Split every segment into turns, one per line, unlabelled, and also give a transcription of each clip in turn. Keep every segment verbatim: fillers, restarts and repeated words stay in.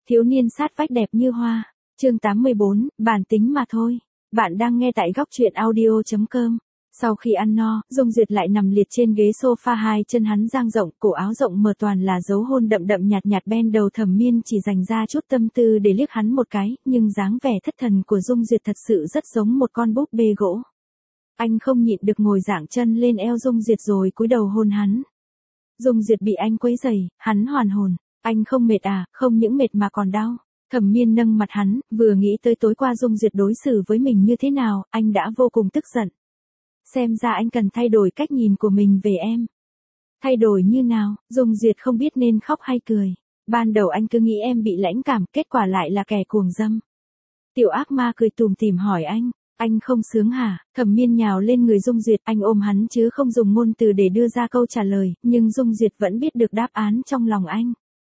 Thiếu niên sát vách đẹp như hoa. Chương tám mươi bốn, bản tính mà thôi. Bạn đang nghe tại góc truyện audio chấm com. Sau khi ăn no, Dung Duyệt lại nằm liệt trên ghế sofa, hai chân hắn dang rộng, cổ áo rộng mở toàn là dấu hôn đậm đậm nhạt nhạt bên đầu. Thẩm Miên chỉ dành ra chút tâm tư để liếc hắn một cái, nhưng dáng vẻ thất thần của Dung Duyệt thật sự rất giống một con búp bê gỗ. Anh không nhịn được ngồi giãng chân lên eo Dung Duyệt rồi cúi đầu hôn hắn. Dung Duyệt bị anh quấy rầy, hắn hoàn hồn. Anh không mệt à? Không những mệt mà còn đau. Thẩm Miên nâng mặt hắn, vừa nghĩ tới tối qua Dung Duyệt đối xử với mình như thế nào, anh đã vô cùng tức giận. Xem ra anh cần thay đổi cách nhìn của mình về em. Thay đổi như nào? Dung Duyệt không biết nên khóc hay cười. Ban đầu anh cứ nghĩ em bị lãnh cảm, kết quả lại là kẻ cuồng dâm. Tiểu ác ma cười tủm tỉm hỏi anh, anh không sướng hả? Thẩm Miên nhào lên người Dung Duyệt, anh ôm hắn chứ không dùng ngôn từ để đưa ra câu trả lời, nhưng Dung Duyệt vẫn biết được đáp án trong lòng anh.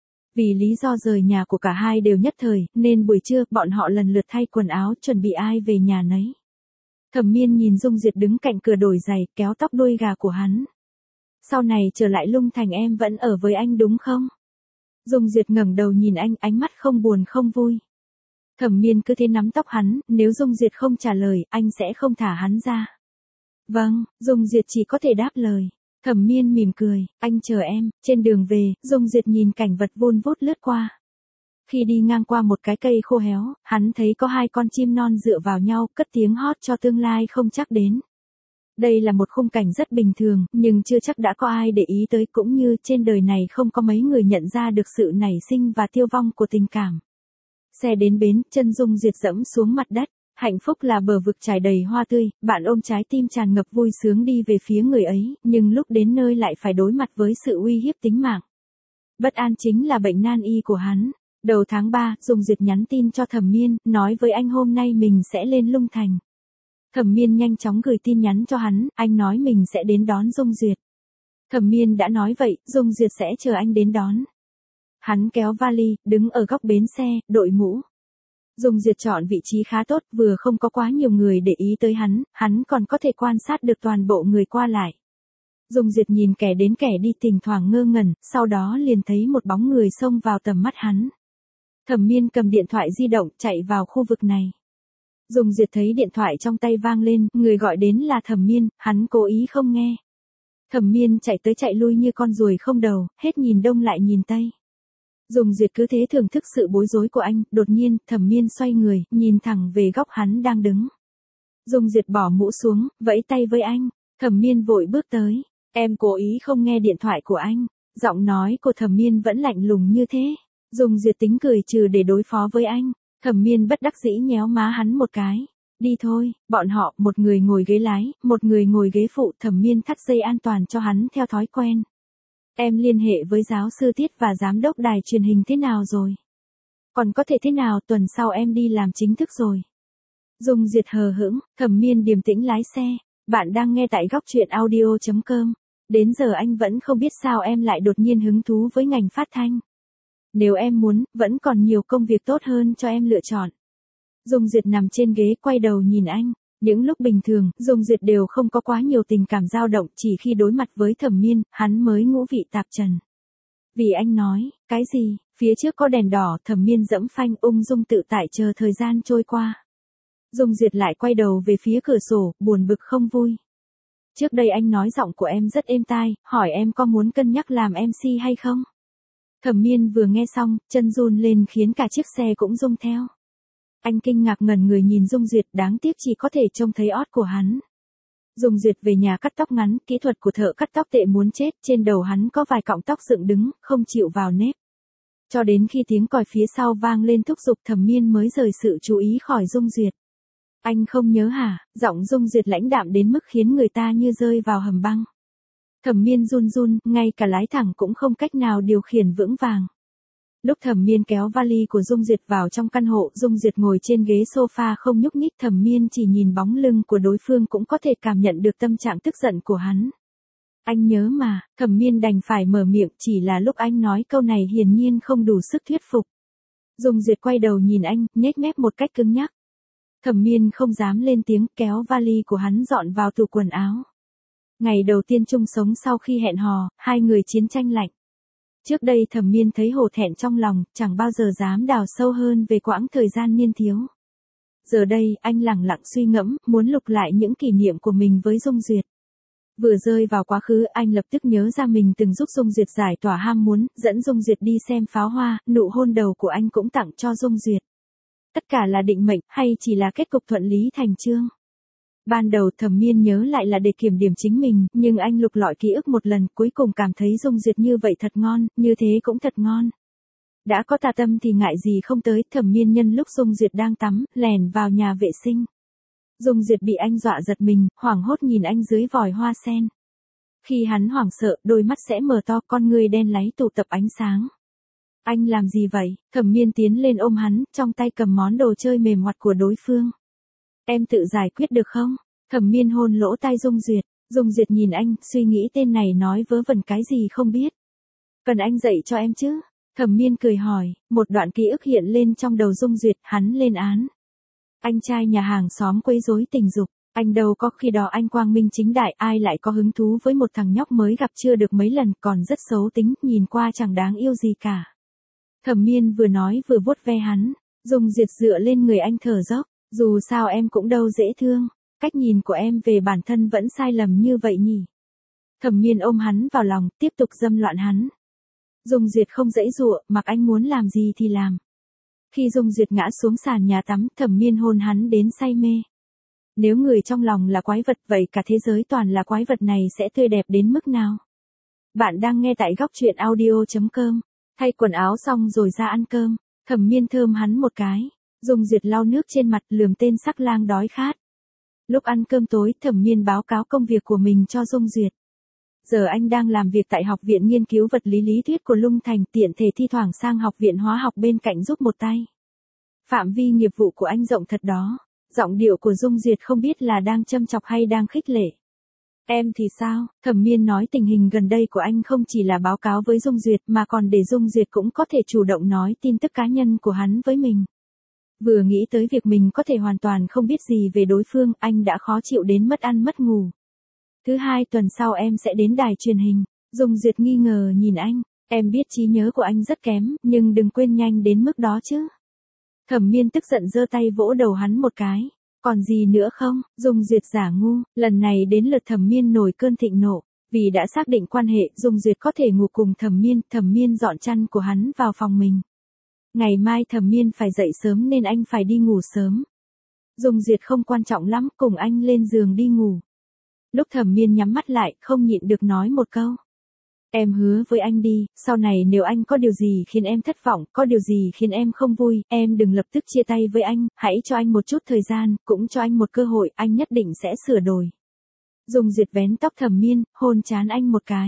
Vì lý do rời nhà của cả hai đều nhất thời, nên buổi trưa, bọn họ lần lượt thay quần áo, chuẩn bị ai về nhà nấy. Thẩm Miên nhìn Dung Duyệt đứng cạnh cửa đổi giày, kéo tóc đuôi gà của hắn. Sau này trở lại Lung Thành em vẫn ở với anh đúng không? Dung Duyệt ngẩng đầu nhìn anh, ánh mắt không buồn không vui. Thẩm Miên cứ thế nắm tóc hắn, nếu Dung Duyệt không trả lời, anh sẽ không thả hắn ra. Vâng, Dung Duyệt chỉ có thể đáp lời. Thẩm Miên mỉm cười, anh chờ em. Trên đường về, Dung Duyệt nhìn cảnh vật vun vút lướt qua. Khi đi ngang qua một cái cây khô héo, hắn thấy có hai con chim non dựa vào nhau, cất tiếng hót cho tương lai không chắc đến. Đây là một khung cảnh rất bình thường, nhưng chưa chắc đã có ai để ý tới, cũng như trên đời này không có mấy người nhận ra được sự nảy sinh và tiêu vong của tình cảm. Xe đến bến, chân Dung Duyệt dẫm xuống mặt đất. Hạnh phúc là bờ vực trải đầy hoa tươi, bạn ôm trái tim tràn ngập vui sướng đi về phía người ấy, nhưng lúc đến nơi lại phải đối mặt với sự uy hiếp tính mạng. Bất an chính là bệnh nan y của hắn. Đầu tháng ba, Dung Duyệt nhắn tin cho Thẩm Miên, nói với anh hôm nay mình sẽ lên Lung Thành. Thẩm Miên nhanh chóng gửi tin nhắn cho hắn, anh nói mình sẽ đến đón Dung Duyệt. Thẩm Miên đã nói vậy, Dung Duyệt sẽ chờ anh đến đón. Hắn kéo vali, đứng ở góc bến xe, đội mũ. Dung Duyệt chọn vị trí khá tốt, vừa không có quá nhiều người để ý tới hắn, hắn còn có thể quan sát được toàn bộ người qua lại. Dung Duyệt nhìn kẻ đến kẻ đi thỉnh thoảng ngơ ngẩn, sau đó liền thấy một bóng người xông vào tầm mắt hắn. Thẩm Miên cầm điện thoại di động chạy vào khu vực này. Dung Duyệt thấy điện thoại trong tay vang lên, người gọi đến là Thẩm Miên, hắn cố ý không nghe. Thẩm Miên chạy tới chạy lui như con ruồi không đầu, hết nhìn đông lại nhìn tây. Dung Duyệt cứ thế thưởng thức sự bối rối của anh, đột nhiên, Thẩm Miên xoay người, nhìn thẳng về góc hắn đang đứng. Dung Duyệt bỏ mũ xuống, vẫy tay với anh. Thẩm Miên vội bước tới. Em cố ý không nghe điện thoại của anh. Giọng nói của Thẩm Miên vẫn lạnh lùng như thế. Dung Duyệt tính cười trừ để đối phó với anh. Thẩm Miên bất đắc dĩ nhéo má hắn một cái. Đi thôi, bọn họ, một người ngồi ghế lái, một người ngồi ghế phụ. Thẩm Miên thắt dây an toàn cho hắn theo thói quen. Em liên hệ với giáo sư Tiết và giám đốc đài truyền hình thế nào rồi? Còn có thể thế nào, tuần sau em đi làm chính thức rồi. Dung Duyệt hờ hững, Thẩm Miên điềm tĩnh lái xe. Bạn đang nghe tại góc truyện audio chấm com. Đến giờ anh vẫn không biết sao em lại đột nhiên hứng thú với ngành phát thanh. Nếu em muốn, vẫn còn nhiều công việc tốt hơn cho em lựa chọn. Dung Duyệt nằm trên ghế quay đầu nhìn anh. Những lúc bình thường, Dung Duyệt đều không có quá nhiều tình cảm dao động, chỉ khi đối mặt với Thẩm Miên, hắn mới ngũ vị tạp trần. Vì anh nói, cái gì, phía trước có đèn đỏ, Thẩm Miên dẫm phanh ung dung tự tại chờ thời gian trôi qua. Dung Duyệt lại quay đầu về phía cửa sổ, buồn bực không vui. Trước đây anh nói giọng của em rất êm tai, hỏi em có muốn cân nhắc làm em xê hay không? Thẩm Miên vừa nghe xong, chân run lên khiến cả chiếc xe cũng rung theo. Anh kinh ngạc ngẩn người nhìn Dung Duyệt, đáng tiếc chỉ có thể trông thấy ót của hắn. Dung Duyệt về nhà cắt tóc ngắn, kỹ thuật của thợ cắt tóc tệ muốn chết, trên đầu hắn có vài cọng tóc dựng đứng, không chịu vào nếp. Cho đến khi tiếng còi phía sau vang lên thúc giục, Thẩm Miên mới rời sự chú ý khỏi Dung Duyệt. Anh không nhớ hả? Giọng Dung Duyệt lãnh đạm đến mức khiến người ta như rơi vào hầm băng. Thẩm Miên run run, ngay cả lái thẳng cũng không cách nào điều khiển vững vàng. Lúc Thẩm Miên kéo vali của Dung Duyệt vào trong căn hộ, Dung Duyệt ngồi trên ghế sofa không nhúc nhích. Thẩm Miên chỉ nhìn bóng lưng của đối phương cũng có thể cảm nhận được tâm trạng tức giận của hắn. Anh nhớ mà, Thẩm Miên đành phải mở miệng, chỉ là lúc anh nói câu này hiển nhiên không đủ sức thuyết phục. Dung Duyệt quay đầu nhìn anh, nhếch mép một cách cứng nhắc. Thẩm Miên không dám lên tiếng, kéo vali của hắn dọn vào tủ quần áo. Ngày đầu tiên chung sống sau khi hẹn hò, hai người chiến tranh lạnh. Trước đây Thẩm Miên thấy hổ thẹn trong lòng, chẳng bao giờ dám đào sâu hơn về quãng thời gian niên thiếu. Giờ đây, anh lẳng lặng suy ngẫm, muốn lục lại những kỷ niệm của mình với Dung Duyệt. Vừa rơi vào quá khứ, anh lập tức nhớ ra mình từng giúp Dung Duyệt giải tỏa ham muốn, dẫn Dung Duyệt đi xem pháo hoa, nụ hôn đầu của anh cũng tặng cho Dung Duyệt. Tất cả là định mệnh, hay chỉ là kết cục thuận lý thành chương? Ban đầu Thẩm Miên nhớ lại là để kiểm điểm chính mình, nhưng anh lục lọi ký ức một lần, cuối cùng cảm thấy Dung Duyệt như vậy thật ngon, như thế cũng thật ngon. Đã có tà tâm thì ngại gì không tới. Thẩm Miên nhân lúc Dung Duyệt đang tắm, lèn vào nhà vệ sinh. Dung Duyệt bị anh dọa giật mình, hoảng hốt nhìn anh dưới vòi hoa sen. Khi hắn hoảng sợ, đôi mắt sẽ mở to, con người đen láy tụ tập ánh sáng. Anh làm gì vậy? Thẩm Miên tiến lên ôm hắn, trong tay cầm món đồ chơi mềm hoạt của đối phương. Em tự giải quyết được không? Thẩm Miên hôn lỗ tai Dung Duyệt. Dung Duyệt nhìn anh, suy nghĩ tên này nói vớ vẩn cái gì không biết. Cần anh dạy cho em chứ? Thẩm Miên cười hỏi, một đoạn ký ức hiện lên trong đầu Dung Duyệt, hắn lên án. Anh trai nhà hàng xóm quấy rối tình dục, anh đâu có, khi đó anh quang minh chính đại, ai lại có hứng thú với một thằng nhóc mới gặp chưa được mấy lần, còn rất xấu tính, nhìn qua chẳng đáng yêu gì cả. Thẩm Miên vừa nói vừa vuốt ve hắn. Dung Duyệt dựa lên người anh thở dốc, dù sao em cũng đâu dễ thương, cách nhìn của em về bản thân vẫn sai lầm như vậy nhỉ. Thẩm Miên ôm hắn vào lòng, tiếp tục dâm loạn hắn. Dung Duyệt không giãy giụa, mặc anh muốn làm gì thì làm. Khi Dung Duyệt ngã xuống sàn nhà tắm, Thẩm Miên hôn hắn đến say mê. Nếu người trong lòng là quái vật, vậy cả thế giới toàn là quái vật này sẽ tươi đẹp đến mức nào? Bạn đang nghe tại góc truyện audio chấm com. Thay quần áo xong rồi ra ăn cơm. Thẩm Miên thơm hắn một cái. Dung Duyệt lau nước trên mặt, lườm tên sắc lang đói khát. Lúc ăn cơm tối, Thẩm Miên báo cáo công việc của mình cho Dung Duyệt. Giờ anh đang làm việc tại Học viện Nghiên cứu Vật lý Lý thuyết của Lung Thành, tiện thể thi thoảng sang Học viện Hóa học bên cạnh giúp một tay. Phạm vi nghiệp vụ của anh rộng thật đó. Giọng điệu của Dung Duyệt không biết là đang châm chọc hay đang khích lệ. Em thì sao? Thẩm Miên nói tình hình gần đây của anh không chỉ là báo cáo với Dung Duyệt mà còn để Dung Duyệt cũng có thể chủ động nói tin tức cá nhân của hắn với mình. Vừa nghĩ tới việc mình có thể hoàn toàn không biết gì về đối phương, anh đã khó chịu đến mất ăn mất ngủ. Thứ hai tuần sau em sẽ đến đài truyền hình. Dung Duyệt nghi ngờ nhìn anh. Em biết trí nhớ của anh rất kém, nhưng đừng quên nhanh đến mức đó chứ. Thẩm Miên tức giận giơ tay vỗ đầu hắn một cái. Còn gì nữa không? Dung Duyệt giả ngu. Lần này đến lượt Thẩm Miên nổi cơn thịnh nộ. Vì đã xác định quan hệ, Dung Duyệt có thể ngủ cùng Thẩm Miên. Thẩm Miên dọn chăn của hắn vào phòng mình. Ngày mai Thẩm Miên phải dậy sớm nên anh phải đi ngủ sớm. Dung Duyệt không quan trọng lắm, cùng anh lên giường đi ngủ. Lúc Thẩm Miên nhắm mắt lại, không nhịn được nói một câu. Em hứa với anh đi, sau này nếu anh có điều gì khiến em thất vọng, có điều gì khiến em không vui, em đừng lập tức chia tay với anh, hãy cho anh một chút thời gian, cũng cho anh một cơ hội, anh nhất định sẽ sửa đổi. Dung Duyệt vén tóc Thẩm Miên, hôn trán anh một cái.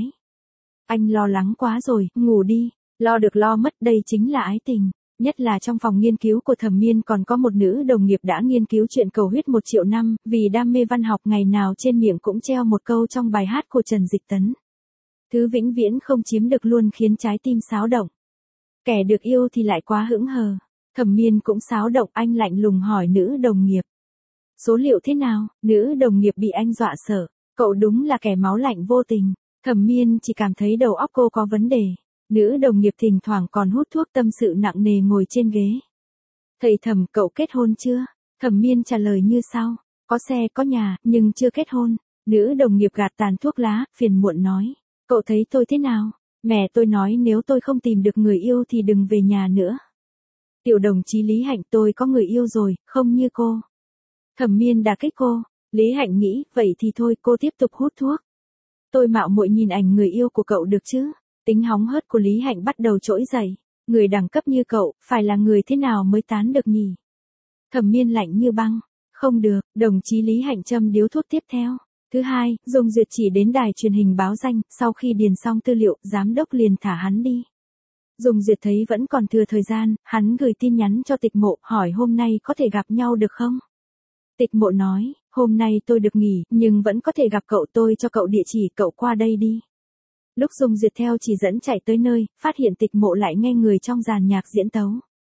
Anh lo lắng quá rồi, ngủ đi, lo được lo mất, đây chính là ái tình. Nhất là trong phòng nghiên cứu của Thẩm Miên còn có một nữ đồng nghiệp đã nghiên cứu chuyện cầu huyết một triệu năm, vì đam mê văn học ngày nào trên miệng cũng treo một câu trong bài hát của Trần Dịch Tấn. Thứ vĩnh viễn không chiếm được luôn khiến trái tim xáo động. Kẻ được yêu thì lại quá hững hờ. Thẩm Miên cũng xáo động, anh lạnh lùng hỏi nữ đồng nghiệp. Số liệu thế nào? Nữ đồng nghiệp bị anh dọa sợ. Cậu đúng là kẻ máu lạnh vô tình. Thẩm Miên chỉ cảm thấy đầu óc cô có vấn đề. Nữ đồng nghiệp thỉnh thoảng còn hút thuốc tâm sự nặng nề ngồi trên ghế. Thầy Thẩm, cậu kết hôn chưa? Thẩm Miên trả lời như sau. Có xe có nhà, nhưng chưa kết hôn. Nữ đồng nghiệp gạt tàn thuốc lá, phiền muộn nói. Cậu thấy tôi thế nào? Mẹ tôi nói nếu tôi không tìm được người yêu thì đừng về nhà nữa. Tiểu đồng chí Lý Hạnh, tôi có người yêu rồi, không như cô. Thẩm Miên đả kích cô. Lý Hạnh nghĩ, vậy thì thôi, cô tiếp tục hút thuốc. Tôi mạo muội nhìn ảnh người yêu của cậu được chứ? Tính hóng hớt của Lý Hạnh bắt đầu trỗi dậy. Người đẳng cấp như cậu, phải là người thế nào mới tán được nhỉ? Thẩm Miên lạnh như băng. Không được, đồng chí Lý Hạnh châm điếu thuốc tiếp theo. Thứ hai, Dung Duyệt chỉ đến đài truyền hình báo danh, sau khi điền xong tư liệu, giám đốc liền thả hắn đi. Dung Duyệt thấy vẫn còn thừa thời gian, hắn gửi tin nhắn cho Tịch Mộ, hỏi hôm nay có thể gặp nhau được không? Tịch Mộ nói, hôm nay tôi được nghỉ, nhưng vẫn có thể gặp cậu, tôi cho cậu địa chỉ, cậu qua đây đi. Lúc Dung Duyệt theo chỉ dẫn chạy tới nơi, phát hiện Tịch Mộ lại nghe người trong dàn nhạc diễn tấu.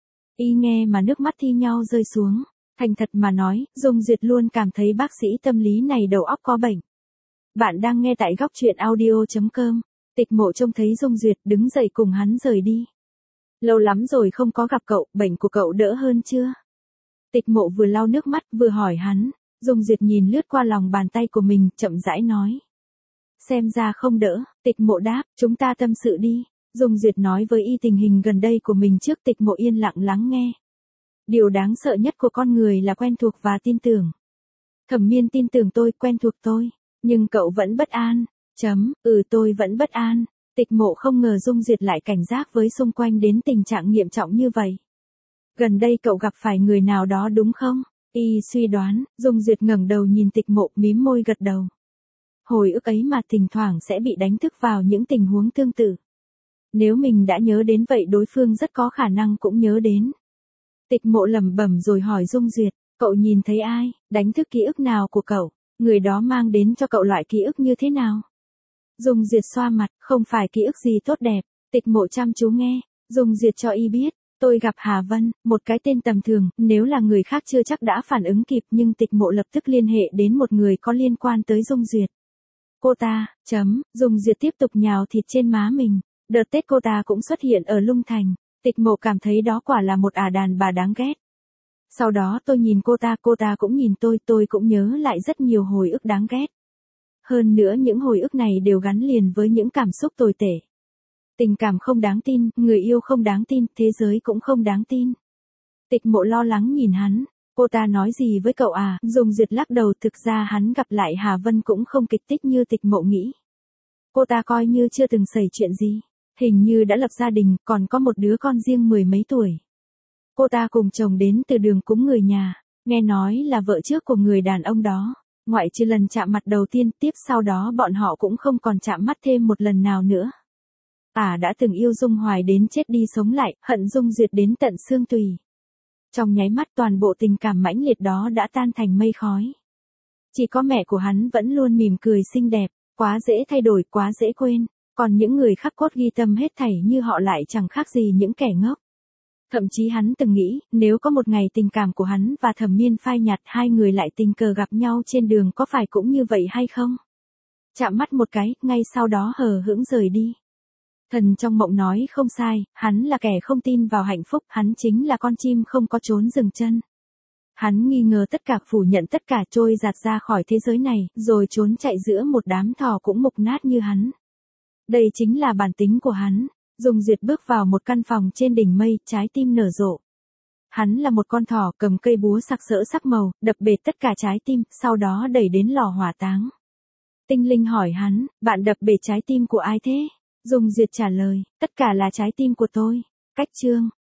Y nghe mà nước mắt thi nhau rơi xuống. Thành thật mà nói, Dung Duyệt luôn cảm thấy bác sĩ tâm lý này đầu óc có bệnh. Bạn đang nghe tại góc truyện audio chấm com. Tịch Mộ trông thấy Dung Duyệt đứng dậy cùng hắn rời đi. Lâu lắm rồi không có gặp cậu, bệnh của cậu đỡ hơn chưa? Tịch Mộ vừa lau nước mắt vừa hỏi hắn. Dung Duyệt nhìn lướt qua lòng bàn tay của mình, chậm rãi nói. Xem ra không đỡ. Tịch Mộ đáp, chúng ta tâm sự đi. Dung Duyệt nói với y tình hình gần đây của mình trước. Tịch Mộ yên lặng lắng nghe. Điều đáng sợ nhất của con người là quen thuộc và tin tưởng. Thẩm Miên tin tưởng tôi, quen thuộc tôi. Nhưng cậu vẫn bất an. Chấm, ừ tôi vẫn bất an. Tịch Mộ không ngờ Dung Duyệt lại cảnh giác với xung quanh đến tình trạng nghiêm trọng như vậy. Gần đây cậu gặp phải người nào đó đúng không? Y suy đoán. Dung Duyệt ngẩng đầu nhìn Tịch Mộ, mím môi gật đầu. Hồi ức ấy mà thỉnh thoảng sẽ bị đánh thức vào những tình huống tương tự. Nếu mình đã nhớ đến vậy đối phương rất có khả năng cũng nhớ đến. Tịch Mộ lẩm bẩm rồi hỏi Dung Duyệt, cậu nhìn thấy ai, đánh thức ký ức nào của cậu, người đó mang đến cho cậu loại ký ức như thế nào? Dung Duyệt xoa mặt, không phải ký ức gì tốt đẹp. Tịch Mộ chăm chú nghe. Dung Duyệt cho y biết, tôi gặp Hà Vân, một cái tên tầm thường, nếu là người khác chưa chắc đã phản ứng kịp, nhưng Tịch Mộ lập tức liên hệ đến một người có liên quan tới Dung Duyệt. Cô ta, chấm, Dung Duyệt tiếp tục nhào thịt trên má mình. Đợt Tết cô ta cũng xuất hiện ở Lung Thành. Tịch Mộ cảm thấy đó quả là một ả đàn bà đáng ghét. Sau đó tôi nhìn cô ta, cô ta cũng nhìn tôi, tôi cũng nhớ lại rất nhiều hồi ức đáng ghét. Hơn nữa những hồi ức này đều gắn liền với những cảm xúc tồi tệ. Tình cảm không đáng tin, người yêu không đáng tin, thế giới cũng không đáng tin. Tịch Mộ lo lắng nhìn hắn. Cô ta nói gì với cậu à? Dung Duyệt lắc đầu, thực ra hắn gặp lại Hà Vân cũng không kịch tích như Tịch Mộ nghĩ. Cô ta coi như chưa từng xảy chuyện gì. Hình như đã lập gia đình, còn có một đứa con riêng mười mấy tuổi. Cô ta cùng chồng đến từ đường cúng người nhà, nghe nói là vợ trước của người đàn ông đó. Ngoại trừ lần chạm mặt đầu tiên, tiếp sau đó bọn họ cũng không còn chạm mắt thêm một lần nào nữa. Ả đã từng yêu Dung Hoài đến chết đi sống lại, hận Dung Duyệt đến tận xương tùy. Trong nháy mắt toàn bộ tình cảm mãnh liệt đó đã tan thành mây khói. Chỉ có mẹ của hắn vẫn luôn mỉm cười xinh đẹp, quá dễ thay đổi, quá dễ quên. Còn những người khắc cốt ghi tâm hết thảy như họ lại chẳng khác gì những kẻ ngốc. Thậm chí hắn từng nghĩ, nếu có một ngày tình cảm của hắn và Thẩm Miên phai nhạt, hai người lại tình cờ gặp nhau trên đường, có phải cũng như vậy hay không? Chạm mắt một cái, ngay sau đó hờ hững rời đi. Thần trong mộng nói không sai, hắn là kẻ không tin vào hạnh phúc, hắn chính là con chim không có chốn dừng chân. Hắn nghi ngờ tất cả, phủ nhận tất cả, trôi giạt ra khỏi thế giới này, rồi trốn chạy giữa một đám thỏ cũng mục nát như hắn. Đây chính là bản tính của hắn. Dung Duyệt bước vào một căn phòng trên đỉnh mây, trái tim nở rộ. Hắn là một con thỏ cầm cây búa sặc sỡ sắc màu, đập bể tất cả trái tim, sau đó đẩy đến lò hỏa táng. Tinh linh hỏi hắn, bạn đập bể trái tim của ai thế? Dung Duyệt trả lời, tất cả là trái tim của tôi. Cách chương